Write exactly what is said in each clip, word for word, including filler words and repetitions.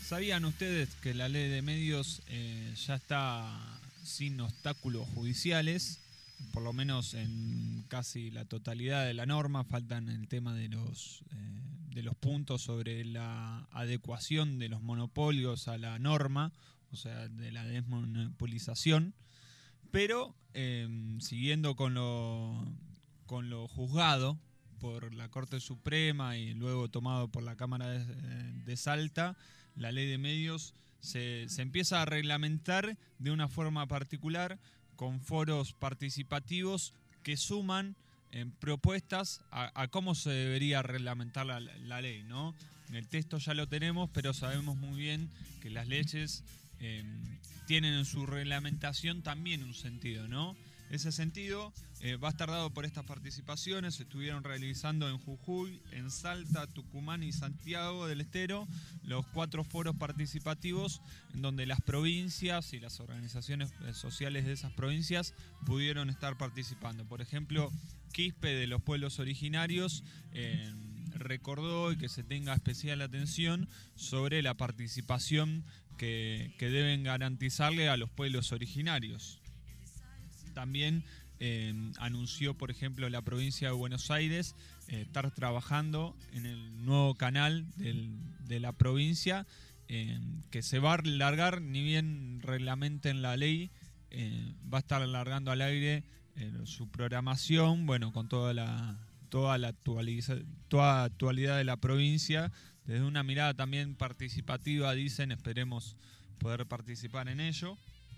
¿Sabían ustedes que la ley de medios eh, ya está sin obstáculos judiciales? Por lo menos en casi la totalidad de la norma. Faltan el tema de los, eh, de los puntos sobre la adecuación de los monopolios a la norma, o sea, de la desmonopolización. Pero eh, siguiendo con lo, con lo juzgado por la Corte Suprema y luego tomado por la Cámara de, de Salta, la ley de medios se, se empieza a reglamentar de una forma particular, con foros participativos que suman eh, propuestas a, a cómo se debería reglamentar la, la ley, ¿no? En el texto ya lo tenemos, pero sabemos muy bien que las leyes eh, tienen en su reglamentación también un sentido, ¿no? Ese sentido eh, va a estar dado por estas participaciones. Se estuvieron realizando en Jujuy, en Salta, Tucumán y Santiago del Estero los cuatro foros participativos en donde las provincias y las organizaciones sociales de esas provincias pudieron estar participando. Por ejemplo, Quispe de los pueblos originarios eh, recordó y que se tenga especial atención sobre la participación que, que deben garantizarle a los pueblos originarios. También eh, anunció, por ejemplo, la provincia de Buenos Aires eh, estar trabajando en el nuevo canal del, de la provincia, eh, que se va a largar, ni bien reglamenten la ley, eh, va a estar largando al aire eh, su programación, bueno, con toda la toda la actualiza, toda actualidad de la provincia, desde una mirada también participativa, dicen, esperemos poder participar en ello.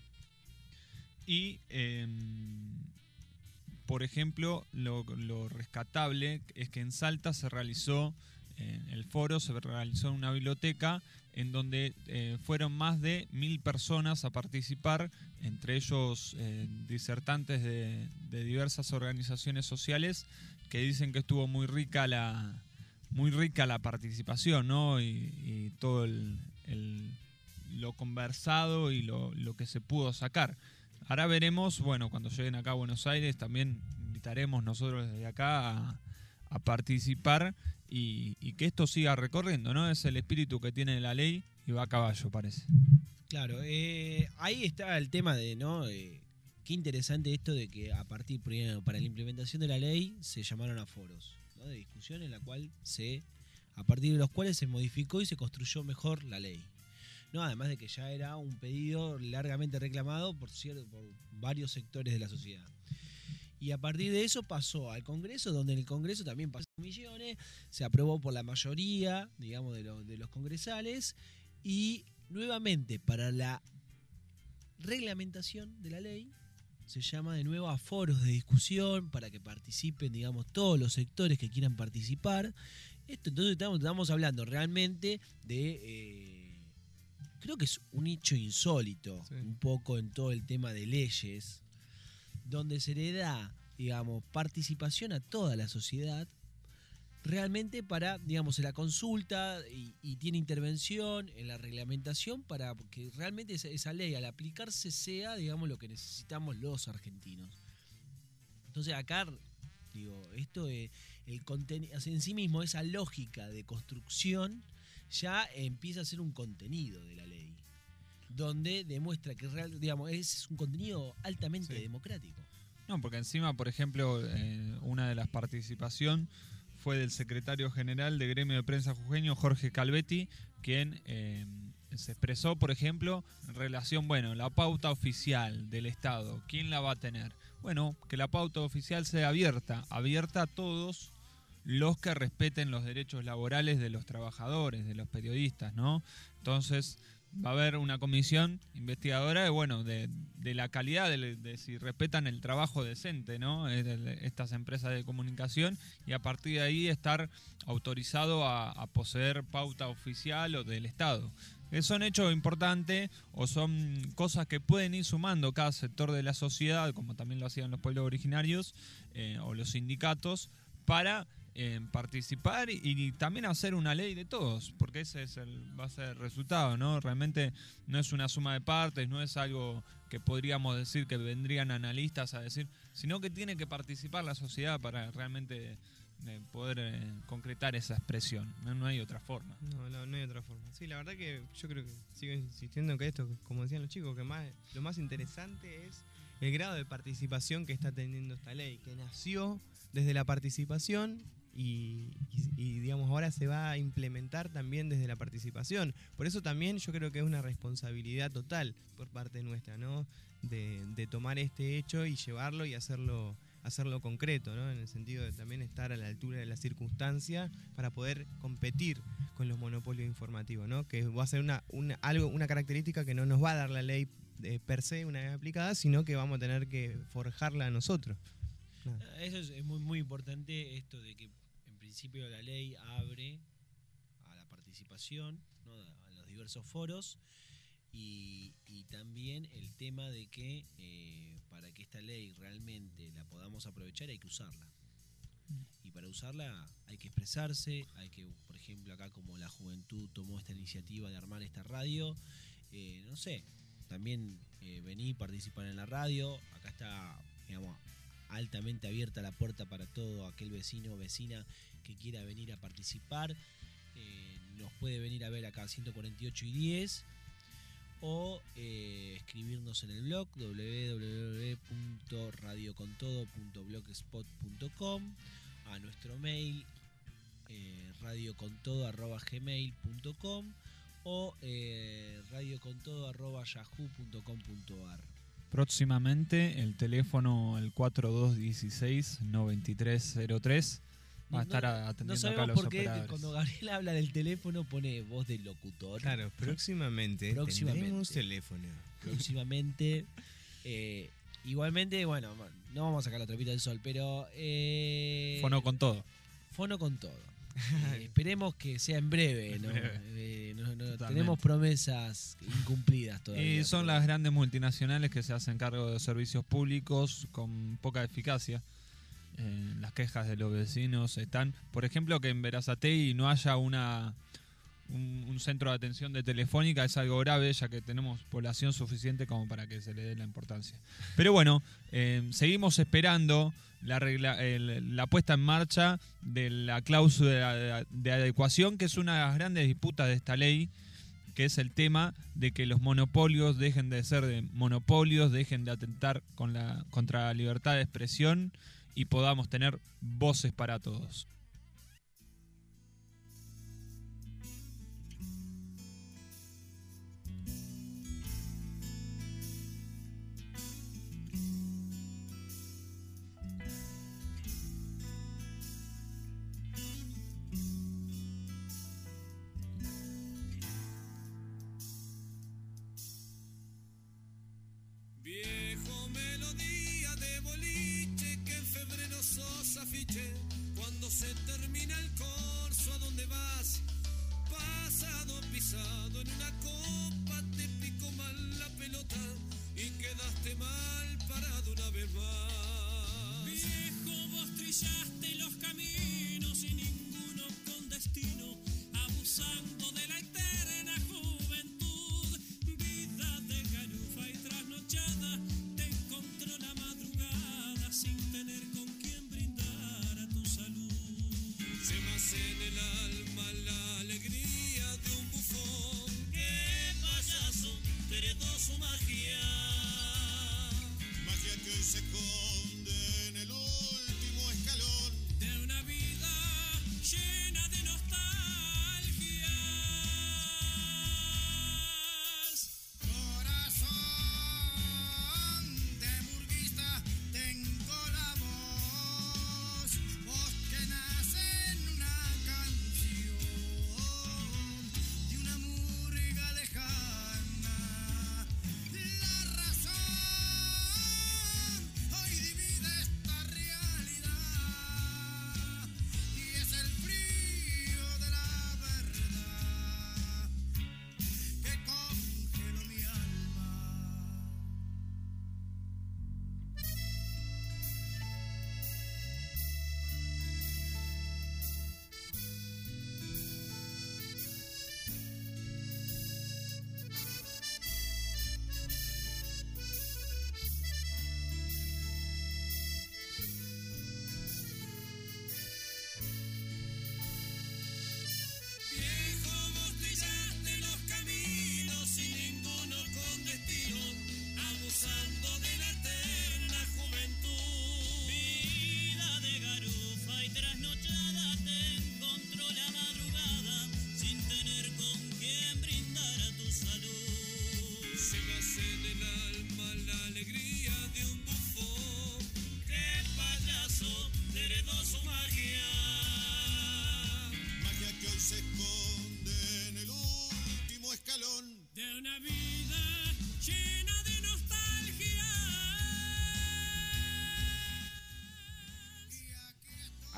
Y, eh, por ejemplo, lo, lo rescatable es que en Salta se realizó, eh, el foro se realizó en una biblioteca en donde eh, fueron más de mil personas a participar, entre ellos eh, disertantes de, de diversas organizaciones sociales que dicen que estuvo muy rica la, muy rica la participación, ¿no? Y, y todo el, el, lo conversado y lo, lo que se pudo sacar. Ahora veremos, bueno, cuando lleguen acá a Buenos Aires, también invitaremos nosotros desde acá a, a participar y, y que esto siga recorriendo, ¿no? Es el espíritu que tiene la ley y va a caballo, parece. Claro, eh, ahí está el tema de, ¿no? Eh, qué interesante esto de que a partir, primero, para la implementación de la ley se llamaron a foros, ¿no? De discusión en la cual se, a partir de los cuales se modificó y se construyó mejor la ley. No, además de que ya era un pedido largamente reclamado por, cierto, por varios sectores de la sociedad. Y a partir de eso pasó al Congreso, donde en el Congreso también pasó millones, se aprobó por la mayoría, digamos, de, lo, de los congresales, y nuevamente para la reglamentación de la ley se llama de nuevo a foros de discusión para que participen, digamos, todos los sectores que quieran participar. Esto, entonces estamos, estamos hablando realmente de... Eh, creo que es un hecho insólito, sí, un poco en todo el tema de leyes, donde se le da, digamos, participación a toda la sociedad, realmente para, digamos, en la consulta y, y tiene intervención en la reglamentación para que realmente esa, esa ley al aplicarse sea, digamos, lo que necesitamos los argentinos. Entonces acá, digo, esto es el contenido, en sí mismo, esa lógica de construcción ya empieza a ser un contenido de la ley, donde demuestra que real, digamos, es un contenido altamente sí. democrático. No, porque encima, por ejemplo, eh, una de las participaciones fue del secretario general de Gremio de Prensa Jujeño, Jorge Calvetti, quien eh, se expresó, por ejemplo, en relación, bueno, la pauta oficial del Estado, ¿quién la va a tener? Bueno, que la pauta oficial sea abierta, abierta a todos los que respeten los derechos laborales de los trabajadores, de los periodistas, ¿no? Entonces va a haber una comisión investigadora de, bueno, de, de la calidad, de, de si respetan el trabajo decente, ¿no? Estas empresas de comunicación, y a partir de ahí estar autorizado a, a poseer pauta oficial o del Estado. Son hechos importantes o son cosas que pueden ir sumando cada sector de la sociedad, como también lo hacían los pueblos originarios eh, o los sindicatos, para eh, participar y, y también hacer una ley de todos, porque ese es el, va a ser el resultado, ¿no? Realmente no es una suma de partes, no es algo que podríamos decir que vendrían analistas a decir, sino que tiene que participar la sociedad para realmente de poder eh, concretar esa expresión. No, no hay otra forma. No, no, no hay otra forma. Sí, la verdad que yo creo que sigo insistiendo que esto, como decían los chicos, que más, lo más interesante es el grado de participación que está teniendo esta ley, que nació desde la participación y, y, y digamos ahora se va a implementar también desde la participación. Por eso también yo creo que es una responsabilidad total por parte nuestra, ¿no? De, de tomar este hecho y llevarlo y hacerlo hacerlo concreto, ¿no? En el sentido de también estar a la altura de la circunstancia para poder competir con los monopolios informativos, ¿no? Que va a ser una, una, algo, una característica que no nos va a dar la ley eh, per se una vez aplicada, sino que vamos a tener que forjarla nosotros. No. Eso es, es muy, muy importante, esto de que en principio la ley abre a la participación, ¿no? A los diversos foros. Y, y también el tema de que eh, para que esta ley realmente la podamos aprovechar hay que usarla. Y para usarla hay que expresarse, hay que, por ejemplo, acá como la juventud tomó esta iniciativa de armar esta radio, eh, no sé, también eh, venir, participar en la radio. Acá está, digamos, altamente abierta la puerta para todo aquel vecino o vecina que quiera venir a participar. Eh, nos puede venir a ver acá ciento cuarenta y ocho y diez. O eh, escribirnos en el blog doble u doble u doble u punto radio con todo punto blogspot punto com, a nuestro mail eh, radiocontodo arroba gmail punto com o eh, radiocontodo arroba yahoo punto com punto ar. Próximamente el teléfono el cuatro dos uno seis nueve tres cero tres va a estar atendiendo no acá a los por qué operadores. Cuando Gabriel habla del teléfono pone voz de locutor. Claro, próximamente, próximamente tendremos teléfono. Próximamente. Eh, igualmente, bueno, no vamos a sacar la trapita del sol, pero... Eh, Fono con todo. Fono con todo. Eh, esperemos que sea en breve, ¿no? Eh, no, no tenemos promesas incumplidas todavía. Y son pero... las grandes multinacionales que se hacen cargo de servicios públicos con poca eficacia. Eh, las quejas de los vecinos están, por ejemplo, que en Berazategui no haya una un, un centro de atención de telefónica es algo grave, ya que tenemos población suficiente como para que se le dé la importancia. Pero bueno, eh, seguimos esperando la, regla, el, la puesta en marcha de la cláusula de, de adecuación, que es una de las grandes disputas de esta ley, que es el tema de que los monopolios dejen de ser de monopolios, dejen de atentar con la, contra la libertad de expresión y podamos tener voces para todos. Viejo melodía de boliche que en febrero sos afiche. Cuando se termina el corso, ¿a dónde vas? Pasado, pisado en una copa, te picó mal la pelota y quedaste mal parado una vez más. Viejo, vos trillaste los caminos y ninguno con destino, abusando de la eterna juventud. Vida de garufa y trasnochada, te encontró la madrugada sin tener con quién brindar a tu salud. Llevas en el alma la alegría de un bufón que payaso te heredó su magia. Magia que hoy se esconde en el último escalón de una vida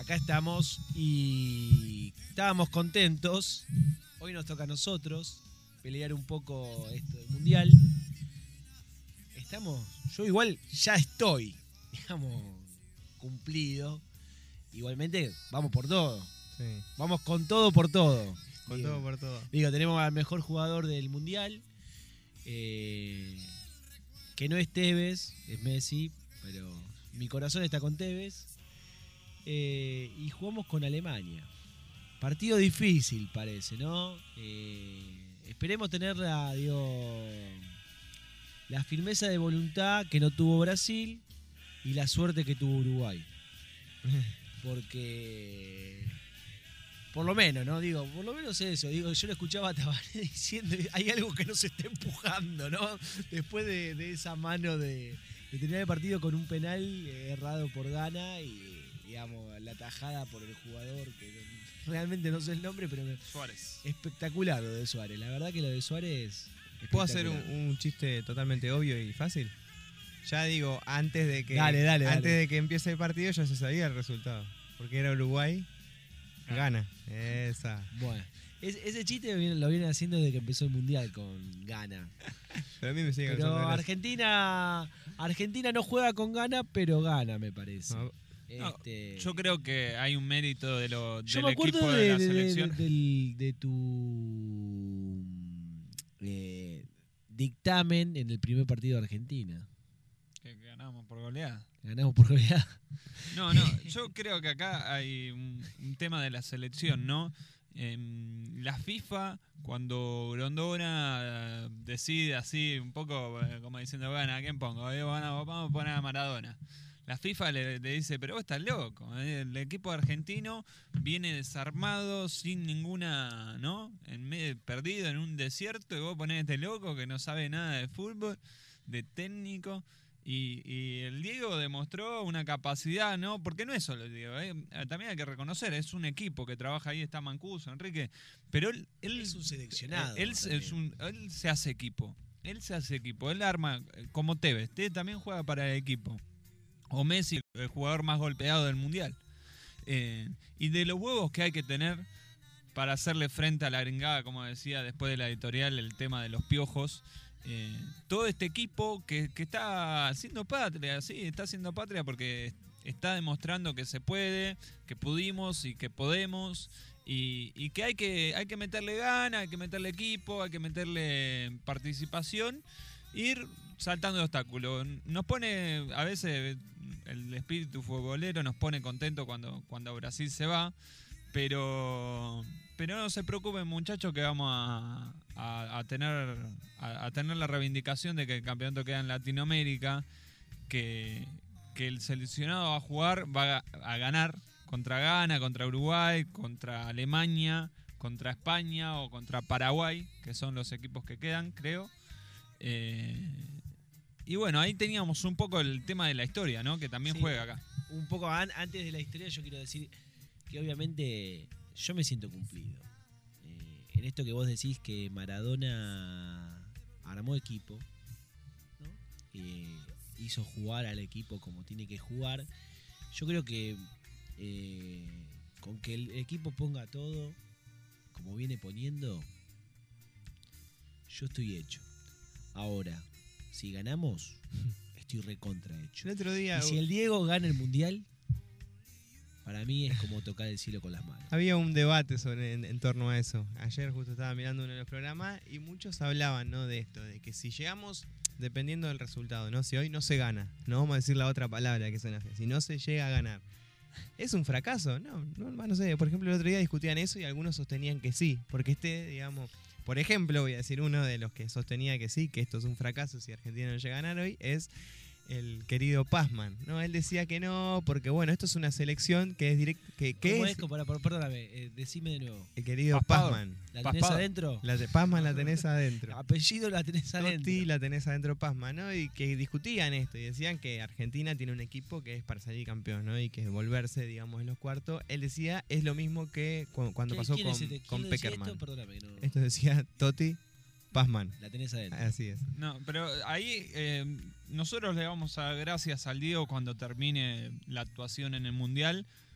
acá estamos y estábamos contentos. Hoy nos toca a nosotros pelear un poco esto del mundial. Estamos, yo igual ya estoy, digamos, cumplido. Igualmente, vamos por todo. Sí. Vamos con todo por todo. Con digo, todo por todo. Digo, tenemos al mejor jugador del mundial. Eh, que no es Tevez, es Messi, pero mi corazón está con Tevez. Eh, y jugamos con Alemania. Partido difícil parece, ¿no? Eh, esperemos tener la, digo, la firmeza de voluntad que no tuvo Brasil y la suerte que tuvo Uruguay. Porque, por lo menos, ¿no? Digo, por lo menos eso. Digo, yo lo escuchaba a Tabaré diciendo, hay algo que no se está empujando, ¿no? Después de, de esa mano de, de terminar el partido con un penal eh, errado por Ghana y, digamos, la tajada por el jugador, que realmente no sé el nombre, pero me, Suárez. espectacular lo de Suárez. La verdad que lo de Suárez... ¿Puedo hacer un, espectacular. un chiste totalmente obvio y fácil? Ya digo, antes de que Dale, dale, antes dale. de que empiece el partido ya se sabía el resultado. Porque era Uruguay, gana. Esa. Bueno, es- ese chiste viene- lo vienen haciendo desde que empezó el Mundial con Ghana. Pero a mí me sigue Pero causando gracia. Argentina Argentina no juega con Ghana, pero gana, me parece. No, No, Este, Yo creo que hay un mérito de lo, yo del me acuerdo equipo de, de, la de- de- selección. del- de tu eh, dictamen en el primer partido de Argentina. Que ganamos por goleada. Ganamos por goleada. No, no, yo creo que acá hay un, un tema de la selección, ¿no? Em, la FIFA, cuando Grondona eh, decide así, un poco eh, como diciendo, bueno, ¿a quién pongo? Eh, bueno, vamos a poner a Maradona. La FIFA le, le dice, pero vos estás loco. eh, El equipo argentino viene desarmado, sin ninguna, ¿no? En medio, perdido en un desierto, y vos ponés a este loco que no sabe nada de fútbol, de técnico. Y, y el Diego demostró una capacidad, ¿no? Porque no es solo el Diego, ¿eh? También hay que reconocer, es un equipo que trabaja ahí, está Mancuso, Enrique, pero él, él Es un seleccionado Él, es también. un- él se hace equipo, él se hace equipo, él arma eh, como Tevez, Tevez también juega para el equipo. O Messi, el jugador más golpeado del mundial. Eh, y de los huevos que hay que tener para hacerle frente a la gringada, como decía después de la editorial, el tema de los piojos. Eh, todo este equipo que, que está haciendo patria, sí, está haciendo patria porque está demostrando que se puede, que pudimos y que podemos, y, y que hay que hay que meterle gana, hay que meterle equipo, hay que meterle participación, ir saltando de obstáculos. Nos pone, a veces el espíritu futbolero nos pone contento cuando, cuando Brasil se va, pero pero no se preocupen, muchachos, que vamos a, a, a tener a, a tener la reivindicación de que el campeonato queda en Latinoamérica, que, que el seleccionado va a jugar, va a, a ganar contra Ghana, contra Uruguay, contra Alemania, contra España o contra Paraguay, que son los equipos que quedan, creo. Eh, y bueno, ahí teníamos un poco el tema de la historia, ¿no? Que también Sí. juega acá. Un poco an- antes de la historia, yo quiero decir que obviamente yo me siento cumplido. Eh, en esto que vos decís que Maradona armó equipo, ¿no? Eh, hizo jugar al equipo como tiene que jugar. Yo creo que eh, con que el equipo ponga todo como viene poniendo, yo estoy hecho. Ahora, si ganamos, estoy recontra hecho. El otro día Y si el Diego gana el mundial, para mí es como tocar el cielo con las manos. había un debate sobre en, en torno a eso. Ayer justo estaba mirando uno de los programas y muchos hablaban, ¿no? De esto, de que si llegamos, dependiendo del resultado, ¿no? Si hoy no se gana, no vamos a decir la otra palabra que suena fea, si no se llega a ganar, ¿es un fracaso? No, no, no sé. Por ejemplo, el otro día discutían eso y algunos sostenían que sí, porque este, digamos, por ejemplo, voy a decir uno de los que sostenía que sí, que esto es un fracaso si Argentina no llega a ganar hoy, es el querido Pazman, ¿no? Él decía que no, porque bueno, esto es una selección que es directa, que, que ¿Cómo es, es? Para- para- Perdóname, eh, decime de nuevo. el querido Paspado. Pazman. ¿La tenés Paspado. adentro? La de Pazman la tenés adentro. Apellido la tenés adentro. Totti la tenés adentro Pazman, ¿no? Y que discutían esto y decían que Argentina tiene un equipo que es para salir campeón, ¿no? Y que volverse, digamos, en los cuartos. Él decía, es lo mismo que cu- cuando ¿Qué- pasó quién con, es este? con ¿Quién decía Peckerman. esto? Perdóname, no- Esto decía Totti Pazman. la tenés adentro. Así es. No, pero ahí eh, nosotros le vamos a dar gracias al Diego cuando termine la actuación en el Mundial,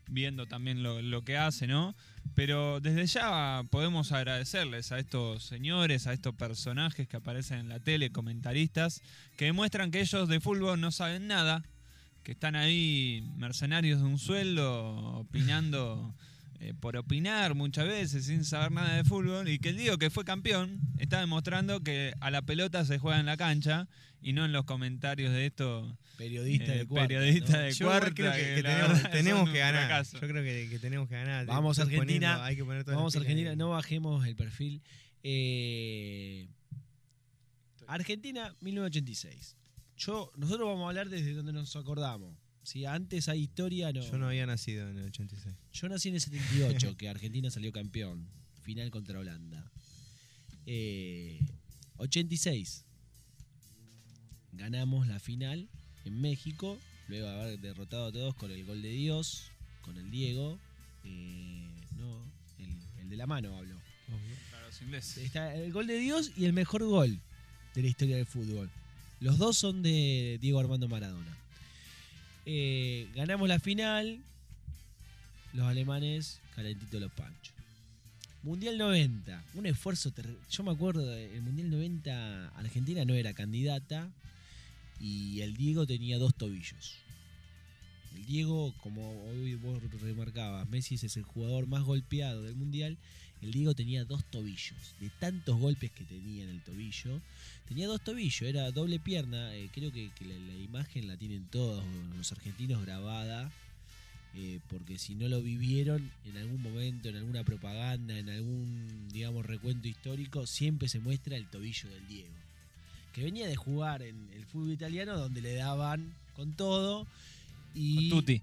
viendo también lo, lo que hace, ¿no? Pero desde ya podemos agradecerles a estos señores, a estos personajes que aparecen en la tele, comentaristas, que demuestran que ellos de fútbol no saben nada, que están ahí mercenarios de un sueldo, opinando eh, por opinar muchas veces, sin saber nada de fútbol, y que el Diego, que fue campeón, está demostrando que a la pelota se juega en la cancha y no en los comentarios de estos Periodista eh, de cuarta, periodistas ¿no? de Yo cuarta. creo que, que la tenemos, verdad tenemos son que un ganar. fracaso. Yo creo que, que tenemos que ganar. Vamos a Estás Argentina. poniendo- hay que poner todas Vamos a las pilas Argentina, ahí. no bajemos el perfil. Eh, Argentina, mil novecientos ochenta y seis. Yo, nosotros vamos a hablar desde donde nos acordamos. Si antes hay historia, no. Yo no había nacido en el ochenta y seis. Yo nací en el setenta y ocho, que Argentina salió campeón. Final contra Holanda. Eh, ochenta y seis. Ganamos la final en México, luego de haber derrotado a todos con el gol de Dios, con el Diego. Eh, no, el, el de la mano hablo. Para los ingleses. Está el gol de Dios y el mejor gol de la historia del fútbol. Los dos son de Diego Armando Maradona. Eh, ganamos la final. Los alemanes, calentito los panchos. Mundial noventa. Un esfuerzo terrible. Yo me acuerdo, el Mundial noventa, Argentina no era candidata. Y el Diego tenía dos tobillos. El Diego, como hoy vos remarcabas, Messi es el jugador más golpeado del Mundial. El Diego tenía dos tobillos. De tantos golpes que tenía en el tobillo, tenía dos tobillos, era doble pierna. Eh, creo que, que la, la imagen la tienen todos los argentinos grabada. Eh, porque si no lo vivieron en algún momento, en alguna propaganda, en algún, digamos, recuento histórico, siempre se muestra el tobillo del Diego. Que venía de jugar en el fútbol italiano, donde le daban con todo. Y, Tutti.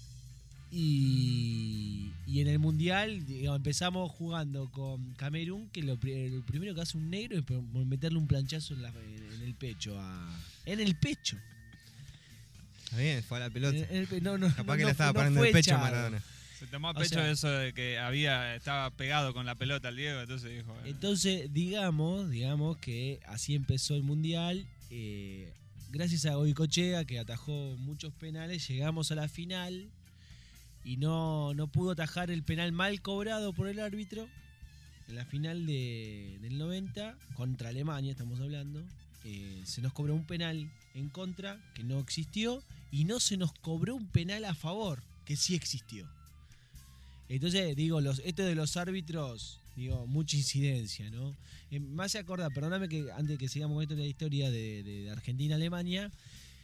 Y, y en el Mundial, digamos, empezamos jugando con Camerún, que lo, pri- lo primero que hace un negro es por- por meterle un planchazo en, la- en- en el pecho. A, en el pecho. Está bien, fue a la pelota. En el pe- no, no, Capaz no, que no la estaba fue- no parando fue el pecho echado. Maradona. Se tomó a O pecho sea- eso de que había estaba pegado con la pelota al Diego, entonces dijo... eh, Entonces, digamos, digamos que así empezó el Mundial. Eh, gracias a Goicochea, que atajó muchos penales, llegamos a la final y no, no pudo atajar el penal mal cobrado por el árbitro. En la final de, del noventa, contra Alemania estamos hablando, eh, se nos cobró un penal en contra, que no existió, y no se nos cobró un penal a favor, que sí existió. Entonces, digo, los, esto de los árbitros, digo, mucha incidencia, ¿no? Eh, me hace acordar, perdóname que antes que sigamos con esto de la historia de, de- de Argentina-Alemania,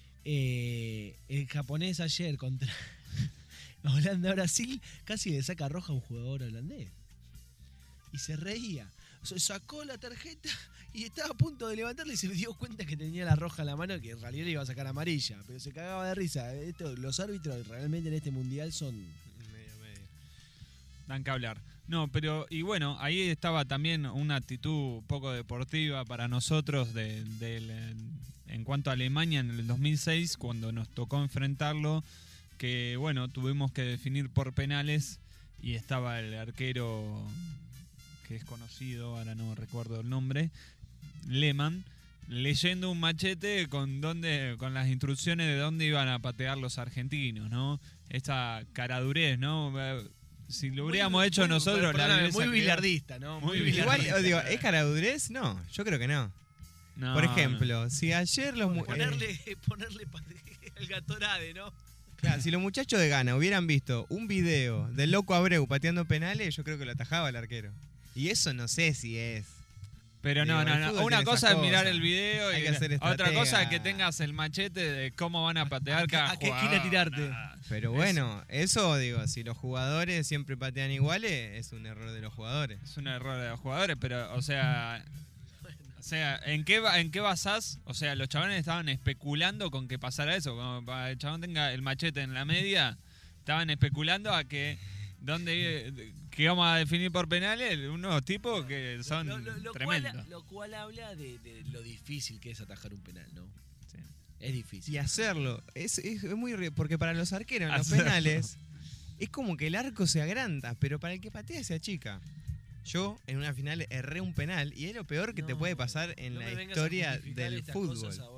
eh, el japonés ayer contra Holanda-Brasil casi le saca roja a un jugador holandés. Y se reía. Se sacó la tarjeta y estaba a punto de levantarla y se dio cuenta que tenía la roja en la mano, que en realidad le iba a sacar amarilla, pero se cagaba de risa. Esto, los árbitros realmente en este mundial son... Medio, medio. Dan que hablar. No, pero, y bueno, ahí estaba también una actitud poco deportiva para nosotros de, del, eh, en cuanto a Alemania en el dos mil seis, cuando nos tocó enfrentarlo, que bueno, tuvimos que definir por penales y estaba el arquero que es conocido, ahora no recuerdo el nombre, Lehmann, leyendo un machete con dónde, con las instrucciones de dónde iban a patear los argentinos, ¿no? Esta caradurez, ¿no? Si lo hubiéramos Muy- hecho muy- nosotros, la perdóname, viveza muy que- billardista, ¿no? Muy Muy Igual, billardista. digo, ¿es caradurez? No, yo creo que no. No, Por ejemplo, si ayer los mu- eh, Ponerle, ponerle pa- el Gatorade, ¿no? claro, si los muchachos de Ghana hubieran visto un video del Loco Abreu pateando penales, yo creo que lo atajaba el arquero. Y eso no sé si es. Pero no, Digo, no, el no. fútbol Una tiene cosa esas es mirar cosas. el video Hay y que ser otra estratega. cosa es que tengas el machete de cómo van a patear a- cada a qué jugador. esquina tirarte. Nah. Pero bueno, eso digo, si los jugadores siempre patean iguales, es un error de los jugadores. Es un error de los jugadores, pero, o sea... O sea, ¿en qué, ba- ¿en qué basás? O sea, los chavales estaban especulando con que pasara eso. Como para el chabón tenga el machete en la media, estaban especulando a que... ¿Dónde que íbamos a definir por penales? Unos tipos que son Lo, lo- lo cual, tremendos. lo cual habla de, de lo difícil que es atajar un penal, ¿no? Sí. Es difícil. Y hacerlo, es, es muy... ri- Porque para los arqueros, en los Hacerlo. penales, es como que el arco se agranda, pero para el que patea se achica. Yo, en una final, erré un penal y es lo peor que te No, puede pasar en no la me vengas a historia justificar del estas fútbol. cosas ahora,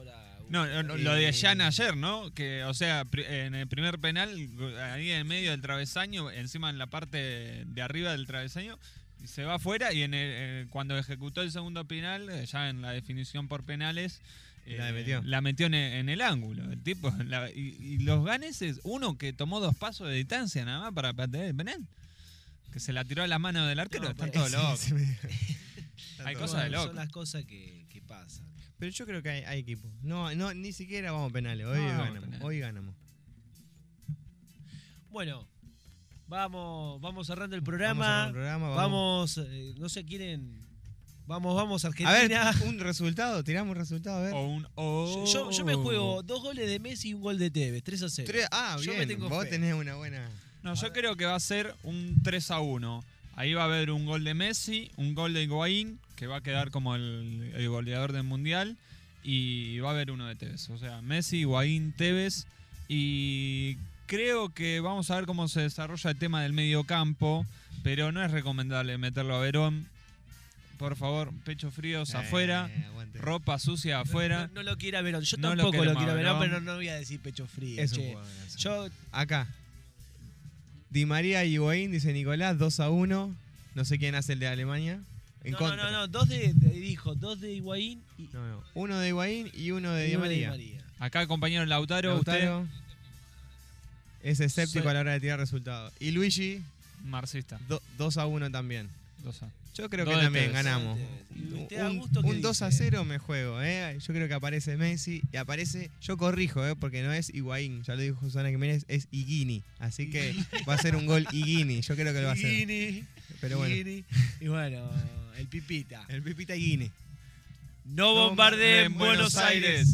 No, no, lo de Jan ayer, ¿no? Que, o sea, en el primer penal, ahí en medio del travesaño, encima en la parte de arriba del travesaño, se va afuera y en el, cuando ejecutó el segundo penal, ya en la definición por penales, La eh, metió. la metió en el, en el ángulo. El tipo, la, y, y los ganeses, uno que tomó dos pasos de distancia nada más para patear el penal, que se la tiró a la mano del arquero, No, están parece- todos locos. Sí, me- Hay todo cosas de Bueno, loco. son las cosas que, que pasan. Pero yo creo que hay, hay equipo. No, no, ni siquiera vamos a penales. Hoy No, vamos a ganamos. penales. Hoy ganamos. Bueno, vamos, vamos cerrando el Vamos a programa. cerrar el programa, Vamos, eh, no sé, quieren. Vamos, vamos, A Argentina. ver, un resultado. Tiramos un resultado, a ver. O un, o- Yo, yo me juego dos goles de Messi y un gol de Tevez, tres a cero. Tres- ah, Yo bien. me tengo Vos fe. tenés una buena. No, yo creo que va a ser un tres a uno. Ahí va a haber un gol de Messi, un gol de Higuaín, que va a quedar como el, el goleador del Mundial, y va a haber uno de Tevez. O sea, Messi, Higuaín, Tevez, y creo que vamos a ver cómo se desarrolla el tema del medio campo, pero no es recomendable meterlo a Verón. Por favor, pecho fríos afuera, Eh, aguante. ropa sucia afuera. No, no lo quiera Verón. Yo No lo tampoco lo, queremos quiero a Verón, Verón. pero no voy a decir pecho frío. Es un che. jugadorazo. Yo, Acá. Di María y Higuaín, dice Nicolás, dos a uno. No sé quién hace el de Alemania. En no, no, contra. no, no, dos de, de- dijo, dos de Higuaín y No, no. Uno de Higuaín y uno de y Di uno de Di María. María. Acá el compañero Lautaro, Lautaro es escéptico Soy- a la hora de tirar resultados. Y Luigi, usted, marxista. do- dos a uno también. Dos A. Yo creo Dos que de también Tevez. ganamos. ¿Y te da Un, gusto qué un dos a dice? cero me juego, ¿eh? Yo creo que aparece Messi y aparece. Yo corrijo, ¿eh? Porque no es Higuaín, ya lo dijo Susana Jiménez, es Higuini. Así que va a ser un gol Higuini. Yo creo que lo va a hacer. Higuini, Pero bueno, Higuini. Y bueno, el Pipita. el Pipita Higuini. No bombardeen Buenos Aires.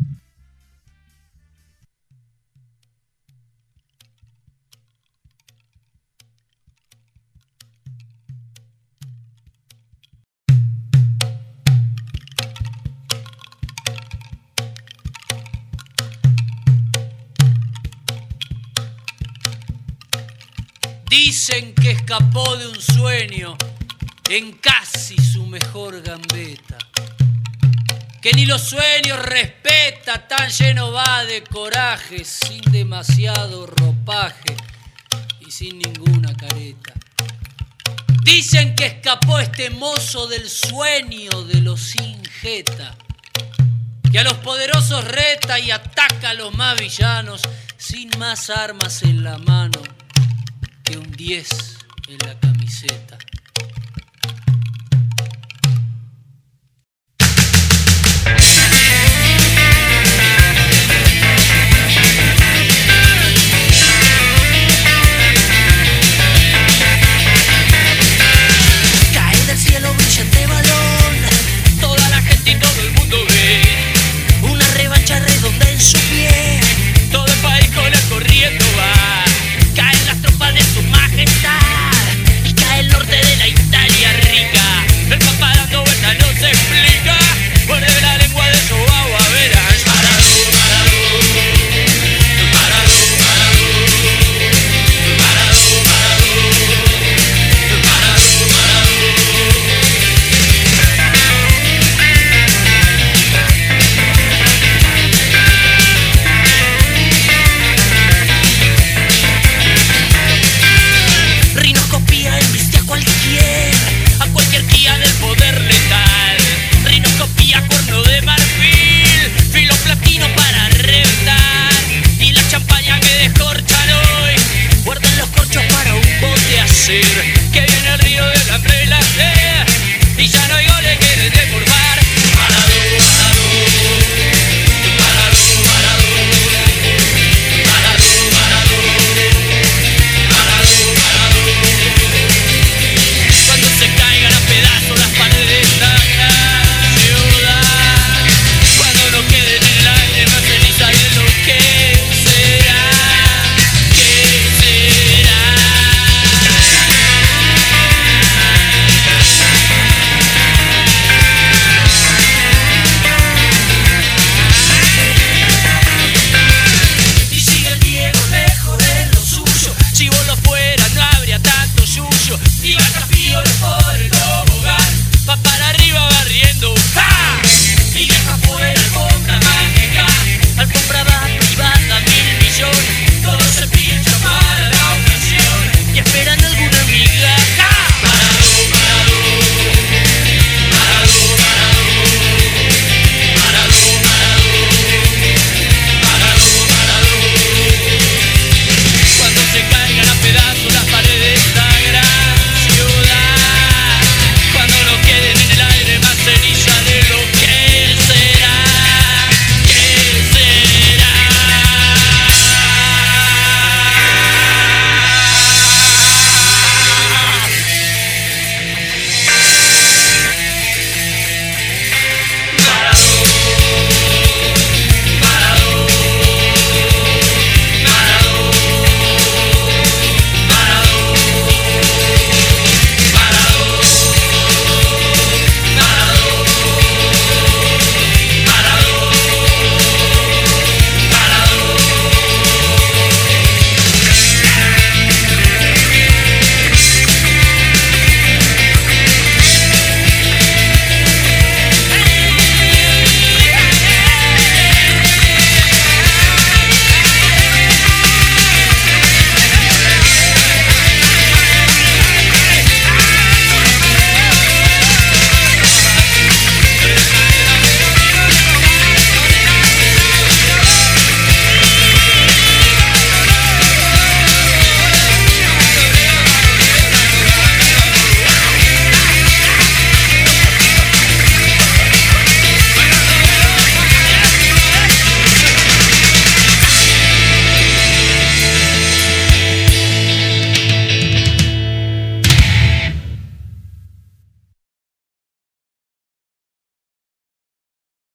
Dicen que escapó de un sueño en casi su mejor gambeta, que ni los sueños respeta, tan lleno va de coraje, sin demasiado ropaje y sin ninguna careta. Dicen que escapó este mozo del sueño de los sin jeta, que a los poderosos reta y ataca a los más villanos, sin más armas en la mano que un diez en la camiseta.